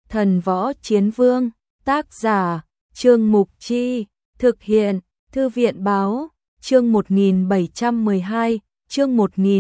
Thần Võ Chiến Vương, tác giả, Trương Mục Chi, thực hiện, Thư viện Báo, chương 1712, chương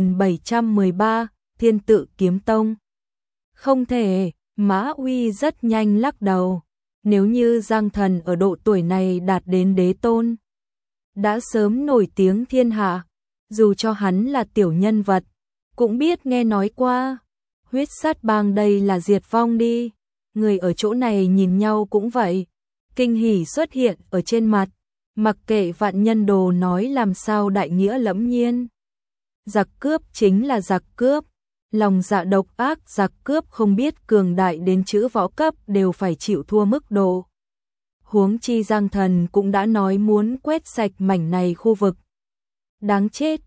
1713, Thiên Tự Kiếm Tông. Không thể, Mã Uy rất nhanh lắc đầu. Nếu như Giang Thần ở độ tuổi này đạt đến đế tôn, đã sớm nổi tiếng thiên hạ, dù cho hắn là tiểu nhân vật, cũng biết nghe nói qua. Huyết sát bang đây là diệt vong đi. Người ở chỗ này nhìn nhau cũng vậy. Kinh hỉ xuất hiện ở trên mặt, mặc kệ vạn nhân đồ nói làm sao đại nghĩa lẫm nhiên. Giặc cướp chính là giặc cướp, lòng dạ độc ác giặc cướp không biết cường đại đến chữ võ cấp đều phải chịu thua mức độ. Huống chi Giang Thần cũng đã nói muốn quét sạch mảnh này khu vực. Đáng chết,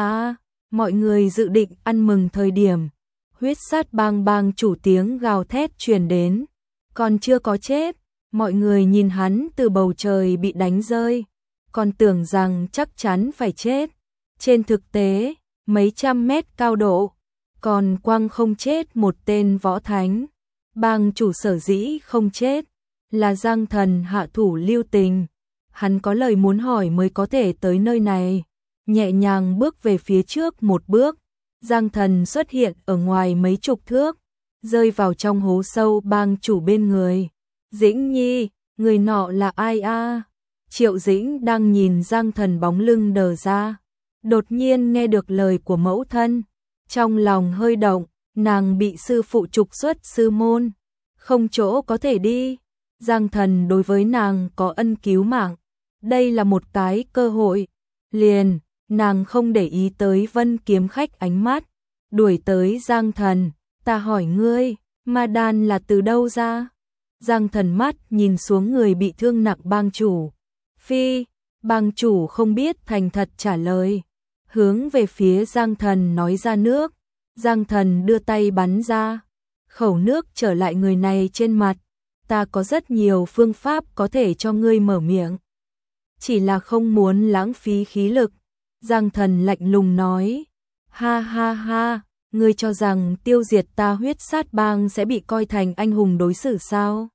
mọi người dự định ăn mừng thời điểm. Huyết sát bang bang chủ tiếng gào thét truyền đến. Còn chưa có chết, mọi người nhìn hắn từ bầu trời bị đánh rơi. Còn tưởng rằng chắc chắn phải chết. Trên thực tế, mấy trăm mét cao độ, còn quăng không chết một tên võ thánh. Bang chủ sở dĩ không chết, là Giang Thần hạ thủ lưu tình. Hắn có lời muốn hỏi mới có thể tới nơi này. Nhẹ nhàng bước về phía trước một bước, Giang Thần xuất hiện ở ngoài mấy chục thước, rơi vào trong hố sâu bang chủ bên người. Dĩnh Nhi, người nọ là ai a? Triệu Dĩnh đang nhìn Giang Thần bóng lưng đờ ra, đột nhiên nghe được lời của mẫu thân, trong lòng hơi động, nàng bị sư phụ trục xuất sư môn, không chỗ có thể đi. Giang Thần đối với nàng có ân cứu mạng, đây là một cái cơ hội. Liền, nàng không để ý tới Vân Kiếm Khách ánh mắt, đuổi tới Giang Thần. Ta hỏi ngươi, ma đan là từ đâu ra? Giang Thần mắt nhìn xuống người bị thương nặng bang chủ. Phi, bang chủ không biết thành thật trả lời. Hướng về phía Giang Thần nói ra nước. Giang Thần đưa tay bắn ra. Khẩu nước trở lại người này trên mặt. Ta có rất nhiều phương pháp có thể cho ngươi mở miệng. Chỉ là không muốn lãng phí khí lực. Giang Thần lạnh lùng nói. Ha ha ha, ngươi cho rằng tiêu diệt ta huyết sát bang sẽ bị coi thành anh hùng đối xử sao?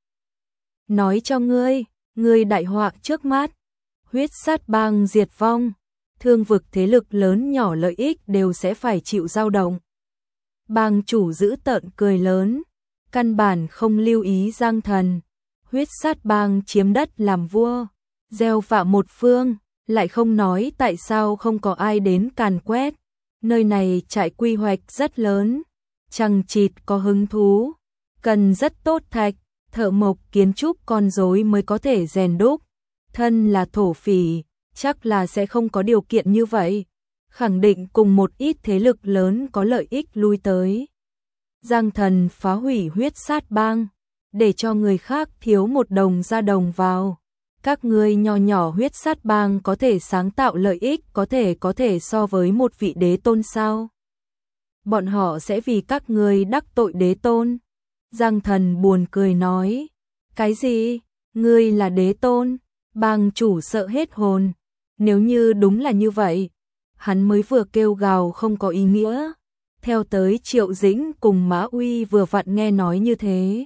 Nói cho ngươi đại họa trước mắt. Huyết sát bang diệt vong, thương vực thế lực lớn nhỏ lợi ích đều sẽ phải chịu dao động. Bang chủ giữ tợn cười lớn, căn bản không lưu ý Giang Thần. Huyết sát bang chiếm đất làm vua, gieo vạ một phương, lại không nói tại sao không có ai đến càn quét. Nơi này trại quy hoạch rất lớn, chằng chịt có hứng thú, cần rất tốt thạch, thợ mộc kiến trúc con rối mới có thể rèn đúc. Thân là thổ phỉ, chắc là sẽ không có điều kiện như vậy, khẳng định cùng một ít thế lực lớn có lợi ích lui tới. Giang Thần phá hủy huyết sát bang, để cho người khác thiếu một đồng ra đồng vào. Các ngươi nho nhỏ huyết sát bang có thể sáng tạo lợi ích có thể so với một vị đế tôn sao? Bọn họ sẽ vì các ngươi đắc tội đế tôn. Giang Thần buồn cười nói. Cái gì? Ngươi là đế tôn? Bang chủ sợ hết hồn. Nếu như đúng là như vậy, hắn mới vừa kêu gào không có ý nghĩa. Theo tới Triệu Dĩnh cùng Mã Uy vừa vặn nghe nói như thế,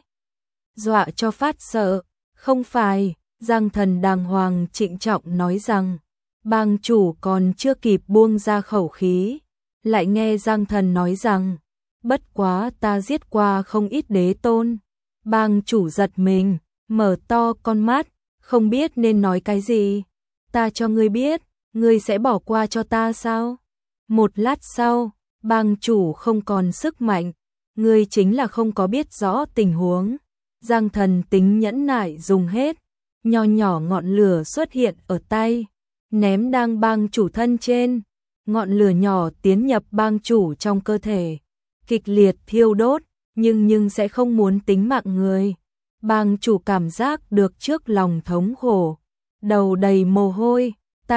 dọa cho phát sợ. Không phải, Giang Thần đàng hoàng trịnh trọng nói rằng, bang chủ còn chưa kịp buông ra khẩu khí, lại nghe Giang Thần nói rằng, bất quá ta giết qua không ít đế tôn. Bang chủ giật mình, mở to con mắt, không biết nên nói cái gì. Ta cho ngươi biết, ngươi sẽ bỏ qua cho ta sao? Một lát sau, bang chủ không còn sức mạnh, ngươi chính là không có biết rõ tình huống. Giang Thần tính nhẫn nại dùng hết, nho nhỏ ngọn lửa xuất hiện ở tay, ném đang bang chủ thân trên. Ngọn lửa nhỏ tiến nhập bang chủ trong cơ thể, kịch liệt thiêu đốt, nhưng sẽ không muốn tính mạng người. Bang chủ cảm giác được trước lòng thống khổ, đầu đầy mồ hôi.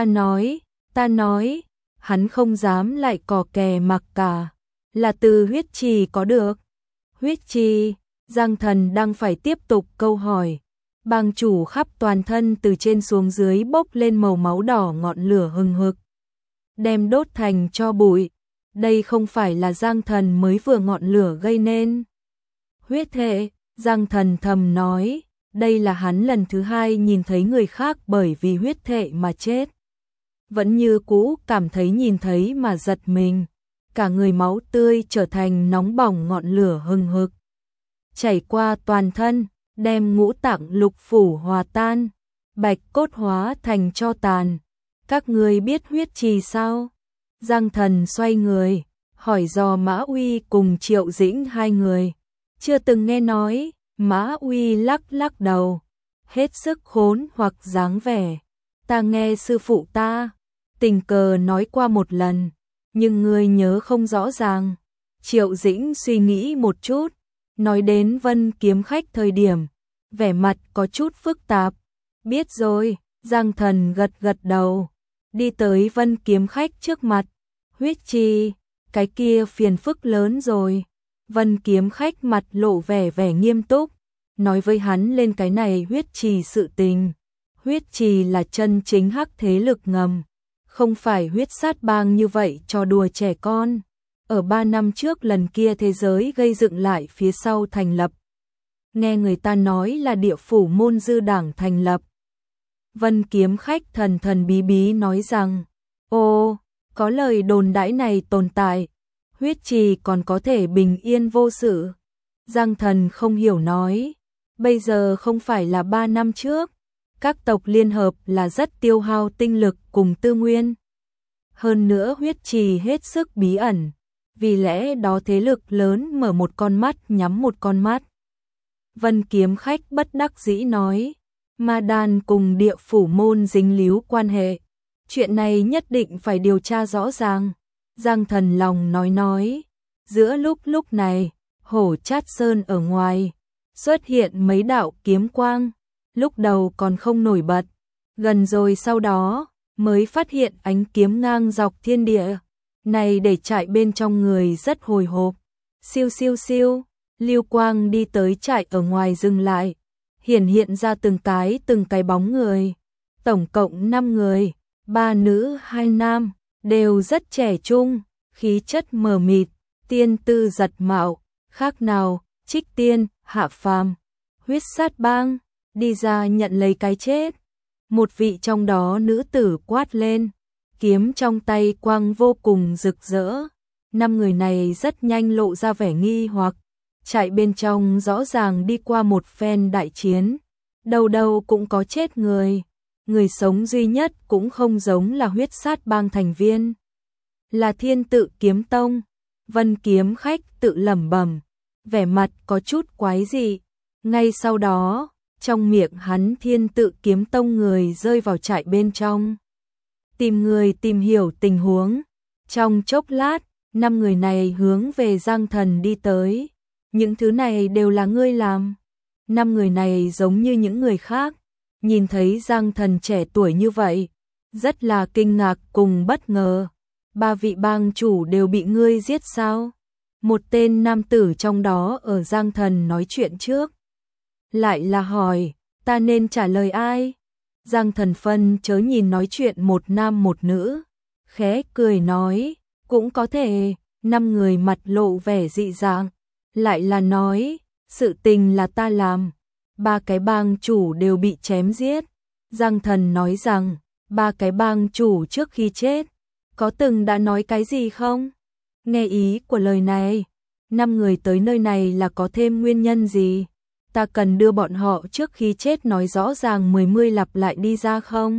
Ta nói, hắn không dám lại cò kè mặc cả, là từ huyết trì có được. Huyết trì, Giang Thần đang phải tiếp tục câu hỏi. Bang chủ khắp toàn thân từ trên xuống dưới bốc lên màu máu đỏ, ngọn lửa hừng hực, đem đốt thành tro bụi. Đây không phải là Giang Thần mới vừa ngọn lửa gây nên. Huyết hệ, Giang Thần thầm nói, đây là hắn lần thứ hai nhìn thấy người khác bởi vì huyết thệ mà chết. Vẫn như cũ cảm thấy nhìn thấy mà giật mình, cả người máu tươi trở thành nóng bỏng ngọn lửa hừng hực. Chảy qua toàn thân, đem ngũ tạng lục phủ hòa tan, bạch cốt hóa thành tro tàn. Các ngươi biết huyết trì sao? Giang Thần xoay người, hỏi dò Mã Uy cùng Triệu Dĩnh hai người. Chưa từng nghe nói. Mã Uy lắc lắc đầu, hết sức khốn hoặc dáng vẻ. Ta nghe sư phụ ta tình cờ nói qua một lần, nhưng ngươi nhớ không rõ ràng. Triệu Dĩnh suy nghĩ một chút, nói đến Vân Kiếm Khách thời điểm, vẻ mặt có chút phức tạp. Biết rồi, Giang Thần gật gật đầu, đi tới Vân Kiếm Khách trước mặt. Huyết trì, cái kia phiền phức lớn rồi. Vân Kiếm Khách mặt lộ vẻ nghiêm túc, nói với hắn lên cái này huyết trì sự tình. Huyết trì là chân chính hắc thế lực ngầm, không phải huyết sát bang như vậy cho đùa trẻ con. Ở 3 năm trước lần kia thế giới gây dựng lại phía sau thành lập. Nghe người ta nói là địa phủ môn dư đảng thành lập. Vân Kiếm Khách thần bí bí nói rằng, ô, có lời đồn đãi này tồn tại. Huyết trì còn có thể bình yên vô sự. Giang Thần không hiểu nói, bây giờ không phải là 3 năm trước, các tộc liên hợp là rất tiêu hao tinh lực cùng tư nguyên. Hơn nữa huyết trì hết sức bí ẩn, vì lẽ đó thế lực lớn mở một con mắt nhắm một con mắt. Vân Kiếm Khách bất đắc dĩ nói, Ma Đan cùng địa phủ môn dính líu quan hệ, chuyện này nhất định phải điều tra rõ ràng. Giang Thần lòng nói, giữa lúc này, Hổ Chát Sơn ở ngoài, xuất hiện mấy đạo kiếm quang, lúc đầu còn không nổi bật, gần rồi sau đó, mới phát hiện ánh kiếm ngang dọc thiên địa, này để trại bên trong người rất hồi hộp. Siêu siêu siêu, lưu quang đi tới trại ở ngoài dừng lại, hiện ra từng cái bóng người, tổng cộng 5 người, 3 nữ 2 nam. Đều rất trẻ trung, khí chất mờ mịt, tiên tư giật mạo, khác nào, Trích Tiên, hạ phàm, huyết sát bang, đi ra nhận lấy cái chết. Một vị trong đó nữ tử quát lên, kiếm trong tay quang vô cùng rực rỡ. 5 người này rất nhanh lộ ra vẻ nghi hoặc, chạy bên trong rõ ràng đi qua một phen đại chiến, đầu cũng có chết người. Người sống duy nhất cũng không giống là huyết sát bang thành viên, là Thiên Tự Kiếm Tông. Vân Kiếm Khách tự lẩm bẩm, vẻ mặt có chút quái dị. Ngay sau đó, trong miệng hắn Thiên Tự Kiếm Tông người rơi vào trại bên trong, tìm người tìm hiểu tình huống. Trong chốc lát, 5 người này hướng về Giang Thần đi tới. Những thứ này đều là ngươi làm? 5 người này giống như những người khác, nhìn thấy Giang Thần trẻ tuổi như vậy, rất là kinh ngạc cùng bất ngờ. 3 vị bang chủ đều bị ngươi giết sao? Một tên nam tử trong đó ở Giang Thần nói chuyện trước, lại là hỏi, ta nên trả lời ai? Giang Thần phân chớ nhìn nói chuyện một nam một nữ, khẽ cười nói, cũng có thể. 5 người mặt lộ vẻ dị dạng, lại là nói, sự tình là ta làm. 3 cái bang chủ đều bị chém giết. Giang Thần nói rằng, 3 cái bang chủ trước khi chết, có từng đã nói cái gì không? Nghe ý của lời này, 5 người tới nơi này là có thêm nguyên nhân gì? Ta cần đưa bọn họ trước khi chết nói rõ ràng 10 lặp lại đi ra không?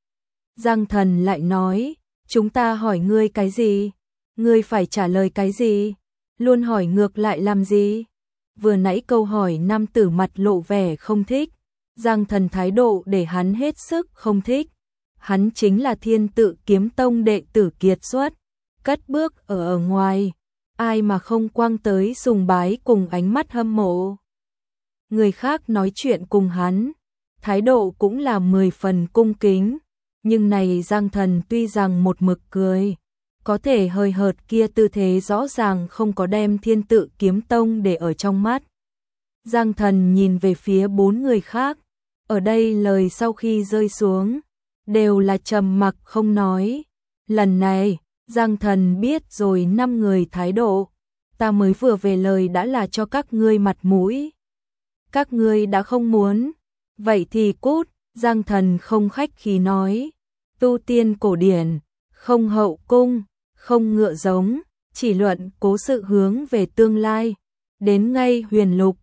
Giang Thần lại nói, chúng ta hỏi ngươi cái gì? Ngươi phải trả lời cái gì? Luôn hỏi ngược lại làm gì? Vừa nãy câu hỏi nam tử mặt lộ vẻ không thích, Giang Thần thái độ để hắn hết sức không thích. Hắn chính là Thiên Tự Kiếm Tông đệ tử kiệt xuất, cất bước ở ngoài, ai mà không quăng tới sùng bái cùng ánh mắt hâm mộ. Người khác nói chuyện cùng hắn, thái độ cũng là 10 phần cung kính, nhưng này Giang Thần tuy rằng một mực cười, có thể hơi hợt kia tư thế rõ ràng không có đem Thiên Tự Kiếm Tông để ở trong mắt. Giang Thần nhìn về phía 4 người khác, ở đây lời sau khi rơi xuống, đều là trầm mặc không nói. Lần này, Giang Thần biết rồi 5 người thái độ, ta mới vừa về lời đã là cho các ngươi mặt mũi. các ngươi đã không muốn, vậy thì cút, Giang Thần không khách khí nói, tu tiên cổ điển, không hậu cung, không ngựa giống, chỉ luận cố sự hướng về tương lai, đến ngay huyền lục,